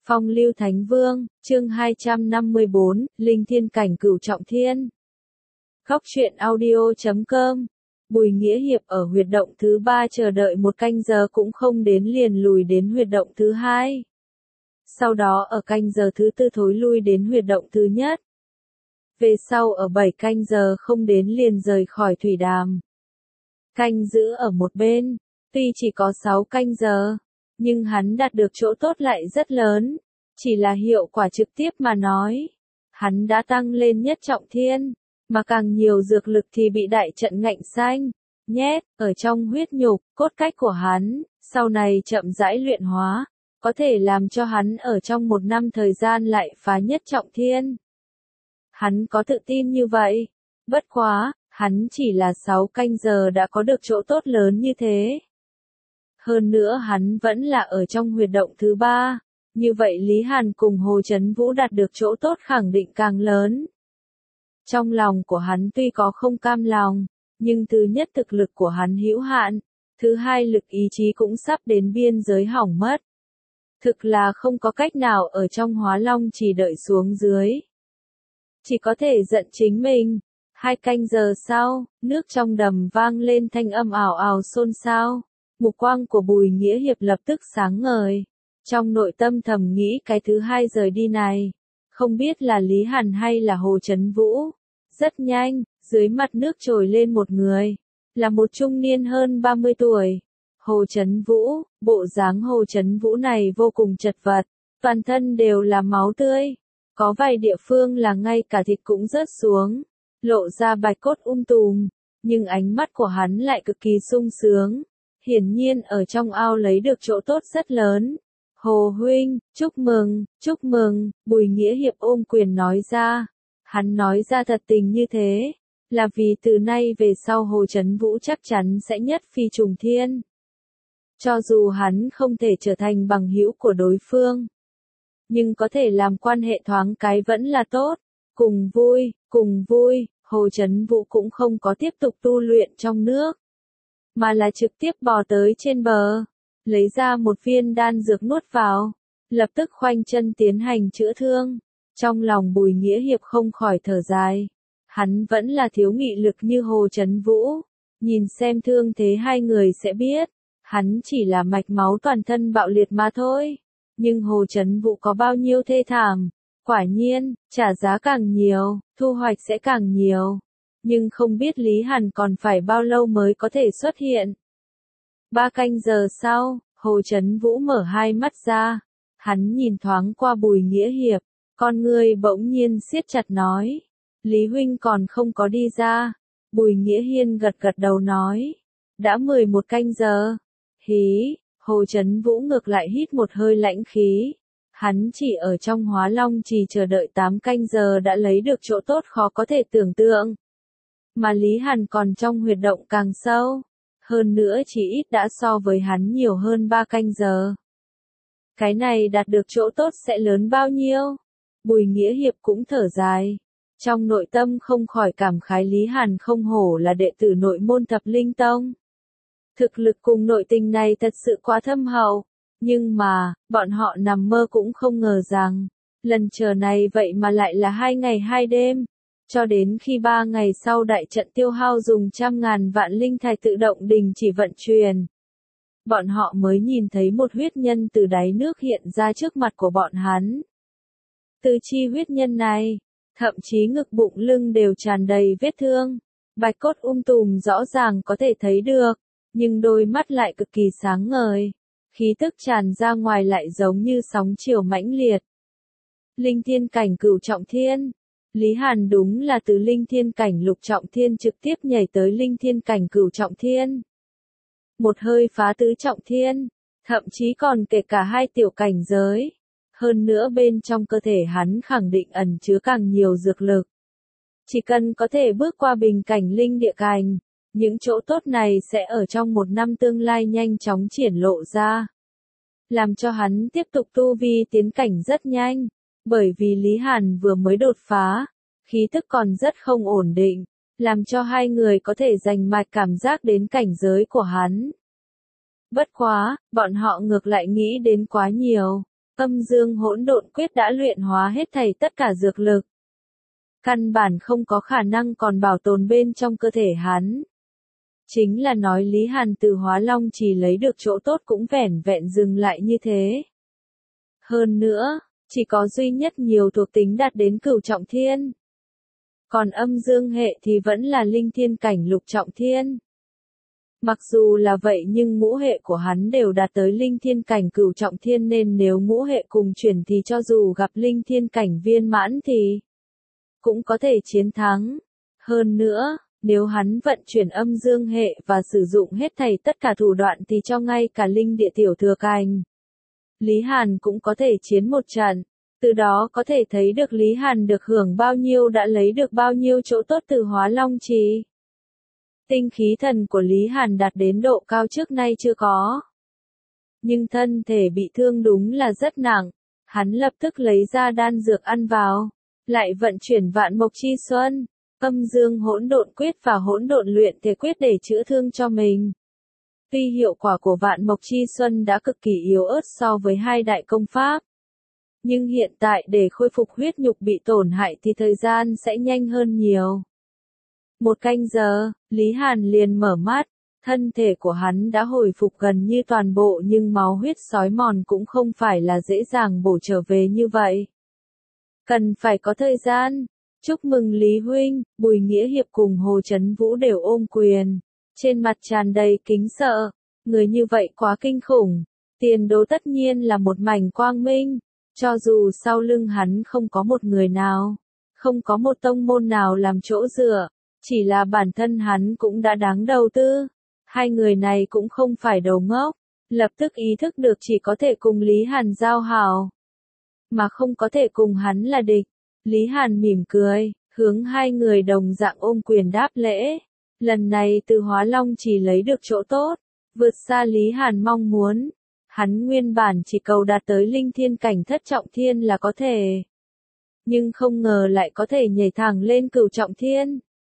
Phong lưu Thánh Vương, chương 254, Linh Thiên Cảnh Cửu Trọng Thiên. Góc truyện audio.com. Bùi Nghĩa Hiệp ở huyệt động thứ 3 chờ đợi một canh giờ cũng không đến liền lùi đến huyệt động thứ 2. Sau đó ở canh giờ thứ 4 thối lui đến huyệt động thứ nhất. Về sau ở 7 canh giờ không đến liền rời khỏi thủy đàm. Canh giữ ở một bên, tuy chỉ có 6 canh giờ, nhưng hắn đạt được chỗ tốt lại rất lớn, chỉ là hiệu quả trực tiếp mà nói. Hắn đã tăng lên nhất trọng thiên, mà càng nhiều dược lực thì bị đại trận ngạnh xanh, nhét, ở trong huyết nhục, cốt cách của hắn, sau này chậm rãi luyện hóa, có thể làm cho hắn ở trong 1 năm thời gian lại phá nhất trọng thiên. Hắn có tự tin như vậy, bất quá, hắn chỉ là 6 canh giờ đã có được chỗ tốt lớn như thế. Hơn nữa hắn vẫn là ở trong huyệt động thứ 3, như vậy Lý Hàn cùng Hồ Chấn Vũ đạt được chỗ tốt khẳng định càng lớn. Trong lòng của hắn tuy có không cam lòng, nhưng thứ nhất thực lực của hắn hữu hạn, thứ hai lực ý chí cũng sắp đến biên giới hỏng mất. Thực là không có cách nào ở trong Hóa Long chỉ đợi xuống dưới. Chỉ có thể giận chính mình. 2 canh giờ sau, nước trong đầm vang lên thanh âm ảo ảo xôn xao. Mục quang của Bùi Nghĩa Hiệp lập tức sáng ngời. Trong nội tâm thầm nghĩ cái thứ 2 rời đi này, không biết là Lý Hàn hay là Hồ Chấn Vũ. Rất nhanh, dưới mặt nước trồi lên một người, là một trung niên hơn 30 tuổi. Hồ Chấn Vũ, bộ dáng Hồ Chấn Vũ này vô cùng chật vật, toàn thân đều là máu tươi. Có vài địa phương là ngay cả thịt cũng rớt xuống, lộ ra bạch cốt tùm, nhưng ánh mắt của hắn lại cực kỳ sung sướng. Hiển nhiên ở trong ao lấy được chỗ tốt rất lớn. Hồ huynh, chúc mừng, Bùi Nghĩa Hiệp ôm quyền nói ra. Hắn nói ra thật tình như thế, là vì từ nay về sau Hồ Chấn Vũ chắc chắn sẽ nhất phi trùng thiên. Cho dù hắn không thể trở thành bằng hữu của đối phương, nhưng có thể làm quan hệ thoáng cái vẫn là tốt. Cùng vui, Hồ Chấn Vũ cũng không có tiếp tục tu luyện trong nước, mà là trực tiếp bò tới trên bờ, lấy ra một viên đan dược nuốt vào, lập tức khoanh chân tiến hành chữa thương. Trong lòng Bùi Nghĩa Hiệp không khỏi thở dài, hắn vẫn là thiếu nghị lực như Hồ Chấn Vũ, nhìn xem thương thế hai người sẽ biết, hắn chỉ là mạch máu toàn thân bạo liệt mà thôi, nhưng Hồ Chấn Vũ có bao nhiêu thê thảm, quả nhiên, trả giá càng nhiều, thu hoạch sẽ càng nhiều. Nhưng không biết Lý Hàn còn phải bao lâu mới có thể xuất hiện. 3 canh giờ sau, Hồ Chấn Vũ mở hai mắt ra. Hắn nhìn thoáng qua Bùi Nghĩa Hiệp, con ngươi bỗng nhiên siết chặt nói. Lý huynh còn không có đi ra. Bùi Nghĩa Hiên gật gật đầu nói. Đã 11 canh giờ. Hí, Hồ Chấn Vũ ngược lại hít một hơi lãnh khí. Hắn chỉ ở trong Hóa Long chỉ chờ đợi 8 canh giờ đã lấy được chỗ tốt khó có thể tưởng tượng. Mà Lý Hàn còn trong huyệt động càng sâu, hơn nữa chỉ ít đã so với hắn nhiều hơn 3 canh giờ. Cái này đạt được chỗ tốt sẽ lớn bao nhiêu? Bùi Nghĩa Hiệp cũng thở dài. Trong nội tâm không khỏi cảm khái Lý Hàn không hổ là đệ tử nội môn Thập Linh Tông. Thực lực cùng nội tình này thật sự quá thâm hậu. Nhưng mà, bọn họ nằm mơ cũng không ngờ rằng, lần chờ này vậy mà lại là 2 ngày 2 đêm. Cho đến khi 3 ngày sau đại trận tiêu hao dùng 100.000 vạn linh thạch tự động đình chỉ vận chuyển. Bọn họ mới nhìn thấy một huyết nhân từ đáy nước hiện ra trước mặt của bọn hắn. Từ chi huyết nhân này, thậm chí ngực bụng lưng đều tràn đầy vết thương. Bạch cốt tùm rõ ràng có thể thấy được, nhưng đôi mắt lại cực kỳ sáng ngời. Khí tức tràn ra ngoài lại giống như sóng chiều mãnh liệt. Linh Thiên Cảnh Cửu Trọng Thiên. Lý Hàn đúng là từ Linh Thiên Cảnh Lục Trọng Thiên trực tiếp nhảy tới Linh Thiên Cảnh Cửu Trọng Thiên. Một hơi phá tứ trọng thiên, thậm chí còn kể cả 2 tiểu cảnh giới. Hơn nữa bên trong cơ thể hắn khẳng định ẩn chứa càng nhiều dược lực. Chỉ cần có thể bước qua bình cảnh linh địa cảnh, những chỗ tốt này sẽ ở trong 1 năm tương lai nhanh chóng triển lộ ra. Làm cho hắn tiếp tục tu vi tiến cảnh rất nhanh. Bởi vì Lý Hàn vừa mới đột phá, khí tức còn rất không ổn định, làm cho hai người có thể giành mạch cảm giác đến cảnh giới của hắn. Bất quá, bọn họ ngược lại nghĩ đến quá nhiều. Âm dương hỗn độn quyết đã luyện hóa hết thảy tất cả dược lực. Căn bản không có khả năng còn bảo tồn bên trong cơ thể hắn. Chính là nói Lý Hàn từ Hóa Long Chỉ lấy được chỗ tốt cũng vẻn vẹn dừng lại như thế. Hơn nữa, chỉ có duy nhất nhiều thuộc tính đạt đến cửu trọng thiên. Còn âm dương hệ thì vẫn là linh thiên cảnh lục trọng thiên. Mặc dù là vậy nhưng ngũ hệ của hắn đều đạt tới linh thiên cảnh cửu trọng thiên nên nếu ngũ hệ cùng chuyển thì cho dù gặp linh thiên cảnh viên mãn thì cũng có thể chiến thắng. Hơn nữa, nếu hắn vận chuyển âm dương hệ và sử dụng hết thảy tất cả thủ đoạn thì cho ngay cả linh địa tiểu thừa cảnh, Lý Hàn cũng có thể chiến một trận. Từ đó có thể thấy được Lý Hàn được hưởng bao nhiêu đã lấy được bao nhiêu chỗ tốt từ Hóa Long Trì. Tinh khí thần của Lý Hàn đạt đến độ cao trước nay chưa có. Nhưng thân thể bị thương đúng là rất nặng. Hắn lập tức lấy ra đan dược ăn vào. Lại vận chuyển vạn mộc chi xuân, âm dương hỗn độn quyết và hỗn độn luyện thể quyết để chữa thương cho mình. Tuy hiệu quả của vạn mộc chi xuân đã cực kỳ yếu ớt so với hai đại công pháp. Nhưng hiện tại để khôi phục huyết nhục bị tổn hại thì thời gian sẽ nhanh hơn nhiều. 1 canh giờ, Lý Hàn liền mở mắt, thân thể của hắn đã hồi phục gần như toàn bộ nhưng máu huyết xói mòn cũng không phải là dễ dàng bổ trở về như vậy. Cần phải có thời gian. Chúc mừng Lý Huynh, Bùi Nghĩa Hiệp cùng Hồ Chấn Vũ đều ôm quyền. Trên mặt tràn đầy kính sợ, người như vậy quá kinh khủng. Tiền đồ tất nhiên là một mảnh quang minh. Cho dù sau lưng hắn không có một người nào, không có một tông môn nào làm chỗ dựa, chỉ là bản thân hắn cũng đã đáng đầu tư. Hai người này cũng không phải đầu ngốc, lập tức ý thức được chỉ có thể cùng Lý Hàn giao hảo, mà không có thể cùng hắn là địch. Lý Hàn mỉm cười, hướng hai người đồng dạng ôm quyền đáp lễ. Lần này từ Hóa Long chỉ lấy được chỗ tốt, vượt xa Lý Hàn mong muốn. Hắn nguyên bản chỉ cầu đạt tới linh thiên cảnh thất trọng thiên là có thể. Nhưng không ngờ lại có thể nhảy thẳng lên cửu trọng thiên.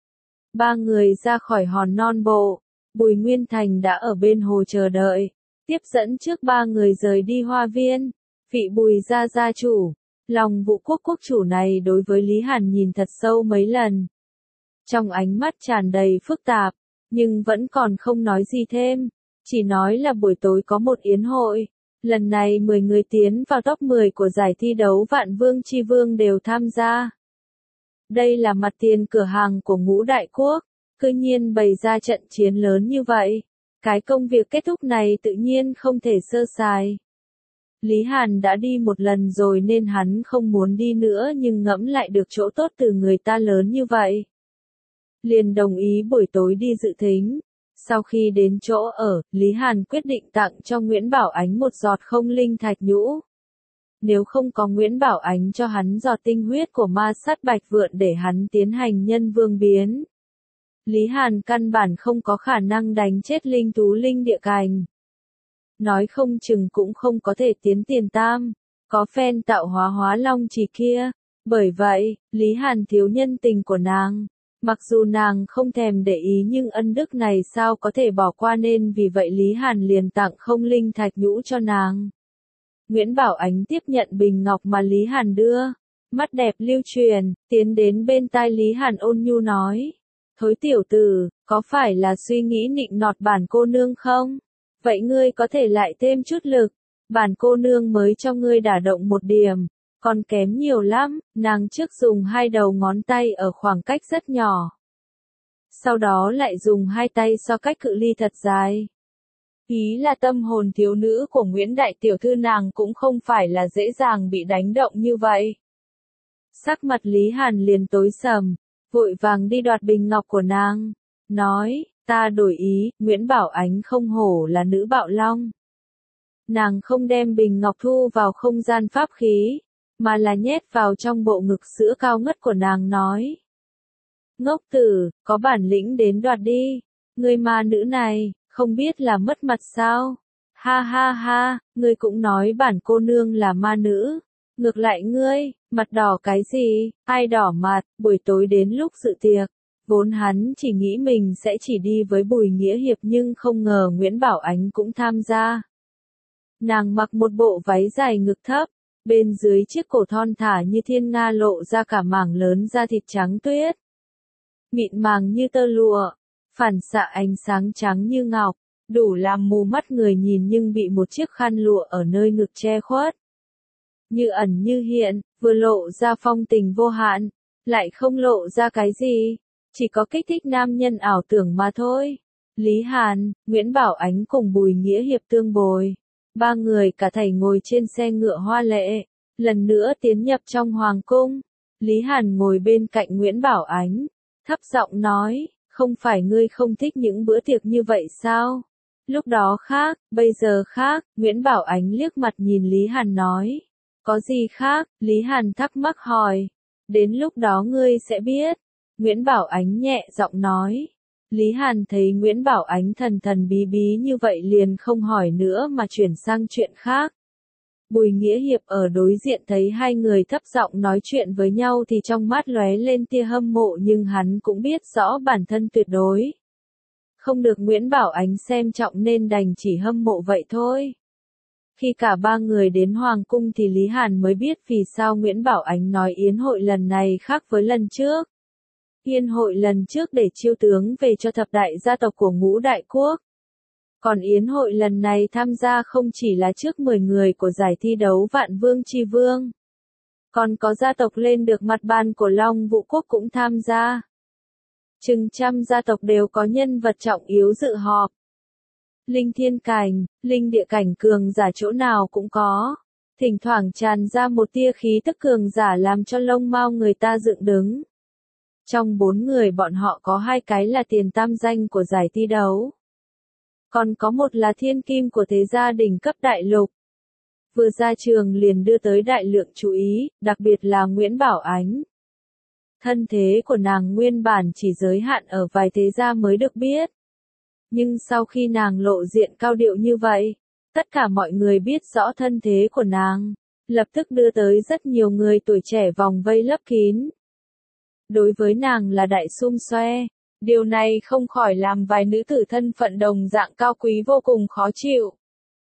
Ba người ra khỏi hòn non bộ, Bùi Nguyên Thành đã ở bên hồ chờ đợi, tiếp dẫn trước ba người rời đi hoa viên. Vị Bùi gia chủ, lòng Vũ Quốc quốc chủ này đối với Lý Hàn nhìn thật sâu mấy lần. Trong ánh mắt tràn đầy phức tạp, nhưng vẫn còn không nói gì thêm. Chỉ nói là buổi tối có một yến hội, lần này 10 người tiến vào top 10 của giải thi đấu Vạn Vương Chi Vương đều tham gia. Đây là mặt tiền cửa hàng của Ngũ Đại Quốc, cư nhiên bày ra trận chiến lớn như vậy. Cái công việc kết thúc này tự nhiên không thể sơ sài. Lý Hàn đã đi một lần rồi nên hắn không muốn đi nữa nhưng ngẫm lại được chỗ tốt từ người ta lớn như vậy. Liền đồng ý buổi tối đi dự thính. Sau khi đến chỗ ở, Lý Hàn quyết định tặng cho Nguyễn Bảo Ánh một giọt không linh thạch nhũ. Nếu không có Nguyễn Bảo Ánh cho hắn giọt tinh huyết của ma sát bạch vượn để hắn tiến hành nhân vương biến, Lý Hàn căn bản không có khả năng đánh chết linh thú linh địa cành. Nói không chừng cũng không có thể tiến tiền tam, có phen tạo hóa Hóa Long Chỉ kia. Bởi vậy, Lý Hàn thiếu nhân tình của nàng. Mặc dù nàng không thèm để ý nhưng ân đức này sao có thể bỏ qua nên vì vậy Lý Hàn liền tặng không linh thạch nhũ cho nàng. Nguyễn Bảo Ánh tiếp nhận bình ngọc mà Lý Hàn đưa. Mắt đẹp lưu truyền, tiến đến bên tai Lý Hàn ôn nhu nói. Thối tiểu tử, có phải là suy nghĩ nịnh nọt bản cô nương không? Vậy ngươi có thể lại thêm chút lực. Bản cô nương mới cho ngươi đả động một điểm. Còn kém nhiều lắm, nàng trước dùng hai đầu ngón tay ở khoảng cách rất nhỏ. Sau đó lại dùng hai tay so cách cự ly thật dài. Ý là tâm hồn thiếu nữ của Nguyễn Đại Tiểu Thư nàng cũng không phải là dễ dàng bị đánh động như vậy. Sắc mặt Lý Hàn liền tối sầm, vội vàng đi đoạt bình ngọc của nàng. Nói, ta đổi ý, Nguyễn Bảo Ánh không hổ là nữ bạo long. Nàng không đem bình ngọc thu vào không gian pháp khí, mà là nhét vào trong bộ ngực sữa cao ngất của nàng nói. Ngốc tử, có bản lĩnh đến đoạt đi, người ma nữ này, không biết là mất mặt sao? Ha ha ha, ngươi cũng nói bản cô nương là ma nữ. Ngược lại ngươi, mặt đỏ cái gì, ai đỏ mặt, buổi tối đến lúc dự tiệc. Vốn hắn chỉ nghĩ mình sẽ chỉ đi với Bùi Nghĩa Hiệp nhưng không ngờ Nguyễn Bảo Ánh cũng tham gia. Nàng mặc một bộ váy dài ngực thấp, bên dưới chiếc cổ thon thả như thiên nga lộ ra cả mảng lớn da thịt trắng tuyết. Mịn màng như tơ lụa, phản xạ ánh sáng trắng như ngọc, đủ làm mù mắt người nhìn nhưng bị một chiếc khăn lụa ở nơi ngực che khuất. Như ẩn như hiện, vừa lộ ra phong tình vô hạn, lại không lộ ra cái gì, chỉ có kích thích nam nhân ảo tưởng mà thôi. Lý Hàn, Nguyễn Bảo Ánh cùng Bùi Nghĩa Hiệp tương bồi. Ba người cả thảy ngồi trên xe ngựa hoa lệ, lần nữa tiến nhập trong hoàng cung. Lý Hàn ngồi bên cạnh Nguyễn Bảo Ánh, thấp giọng nói, không phải ngươi không thích những bữa tiệc như vậy sao? Lúc đó khác, bây giờ khác, Nguyễn Bảo Ánh liếc mặt nhìn Lý Hàn nói. Có gì khác? Lý Hàn thắc mắc hỏi. Đến lúc đó ngươi sẽ biết. Nguyễn Bảo Ánh nhẹ giọng nói. Lý Hàn thấy Nguyễn Bảo Ánh thần thần bí bí như vậy liền không hỏi nữa mà chuyển sang chuyện khác. Bùi Nghĩa Hiệp ở đối diện thấy hai người thấp giọng nói chuyện với nhau thì trong mắt lóe lên tia hâm mộ nhưng hắn cũng biết rõ bản thân tuyệt đối không được Nguyễn Bảo Ánh xem trọng nên đành chỉ hâm mộ vậy thôi. Khi cả ba người đến Hoàng cung thì Lý Hàn mới biết vì sao Nguyễn Bảo Ánh nói yến hội lần này khác với lần trước. Yến hội lần trước để chiêu tướng về cho thập đại gia tộc của Ngũ Đại Quốc. Còn yến hội lần này tham gia không chỉ là trước 10 người của giải thi đấu Vạn Vương Chi Vương. Còn có gia tộc lên được mặt bàn của Long Vũ Quốc cũng tham gia. Chừng trăm gia tộc đều có nhân vật trọng yếu dự họp. Linh thiên cảnh, linh địa cảnh cường giả chỗ nào cũng có. Thỉnh thoảng tràn ra một tia khí tức cường giả làm cho lông mao người ta dựng đứng. Trong 4 người bọn họ có 2 cái là tiền tam danh của giải thi đấu. Còn có một là thiên kim của thế gia đỉnh cấp đại lục. Vừa ra trường liền đưa tới đại lượng chú ý, đặc biệt là Nguyễn Bảo Ánh. Thân thế của nàng nguyên bản chỉ giới hạn ở vài thế gia mới được biết. Nhưng sau khi nàng lộ diện cao điệu như vậy, tất cả mọi người biết rõ thân thế của nàng, lập tức đưa tới rất nhiều người tuổi trẻ vòng vây lấp kín. Đối với nàng là đại xum xoe, điều này không khỏi làm vài nữ tử thân phận đồng dạng cao quý vô cùng khó chịu.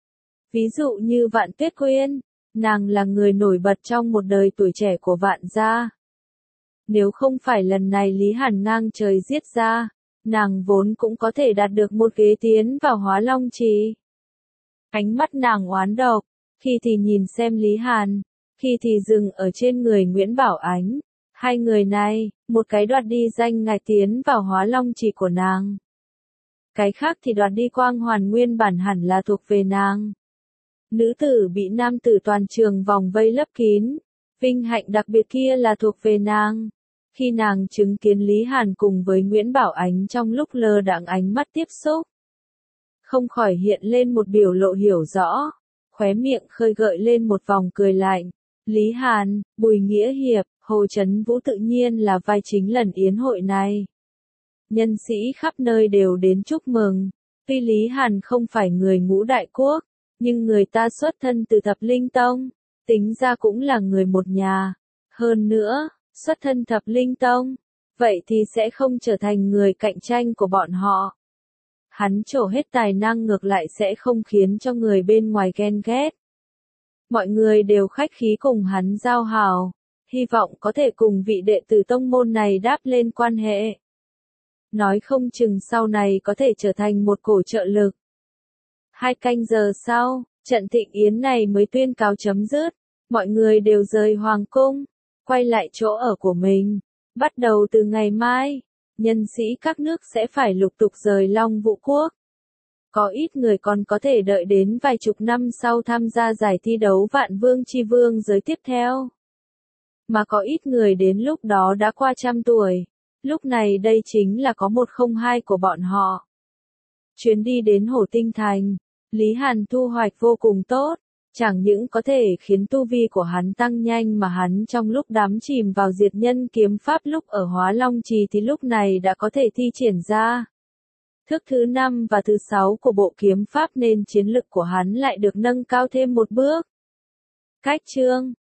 Ví dụ như Vạn Tuyết Quyên, nàng là người nổi bật trong một đời tuổi trẻ của Vạn gia. Nếu không phải lần này Lý Hàn ngang trời giết ra, nàng vốn cũng có thể đạt được một ghế tiến vào Hóa Long Trì. Ánh mắt nàng oán độc, khi thì nhìn xem Lý Hàn, khi thì dừng ở trên người Nguyễn Bảo Ánh. Hai người này, một cái đoạt đi danh ngạch tiến vào Hóa Long Trì của nàng. Cái khác thì đoạt đi quang hoàn nguyên bản hẳn là thuộc về nàng. Nữ tử bị nam tử toàn trường vòng vây lấp kín, vinh hạnh đặc biệt kia là thuộc về nàng. Khi nàng chứng kiến Lý Hàn cùng với Nguyễn Bảo Ánh trong lúc lơ đãng ánh mắt tiếp xúc, không khỏi hiện lên một biểu lộ hiểu rõ, khóe miệng khơi gợi lên một vòng cười lạnh. Lý Hàn, Bùi Nghĩa Hiệp, Hồ Chấn Vũ tự nhiên là vai chính lần yến hội này. Nhân sĩ khắp nơi đều đến chúc mừng. Tuy Lý Hàn không phải người Ngũ Đại Quốc, nhưng người ta xuất thân từ Thập Linh Tông, tính ra cũng là người một nhà. Hơn nữa, xuất thân Thập Linh Tông, vậy thì sẽ không trở thành người cạnh tranh của bọn họ. Hắn trổ hết tài năng ngược lại sẽ không khiến cho người bên ngoài ghen ghét. Mọi người đều khách khí cùng hắn giao hảo, hy vọng có thể cùng vị đệ tử tông môn này đáp lên quan hệ. Nói không chừng sau này có thể trở thành một cổ trợ lực. 2 canh giờ sau, trận thịnh yến này mới tuyên cáo chấm dứt, mọi người đều rời hoàng cung, quay lại chỗ ở của mình. Bắt đầu từ ngày mai, nhân sĩ các nước sẽ phải lục tục rời Long Vũ Quốc. Có ít người còn có thể đợi đến vài chục năm sau tham gia giải thi đấu Vạn Vương Chi Vương giới tiếp theo. Mà có ít người đến lúc đó đã qua 100 tuổi. Lúc này đây chính là có 102 của bọn họ. Chuyến đi đến Hổ Tinh Thành, Lý Hàn thu hoạch vô cùng tốt. Chẳng những có thể khiến tu vi của hắn tăng nhanh mà hắn trong lúc đắm chìm vào diệt nhân kiếm pháp lúc ở Hóa Long Trì thì lúc này đã có thể thi triển ra thức thứ 5 và thứ 6 của bộ kiếm pháp nên chiến lực của hắn lại được nâng cao thêm một bước. Cách chương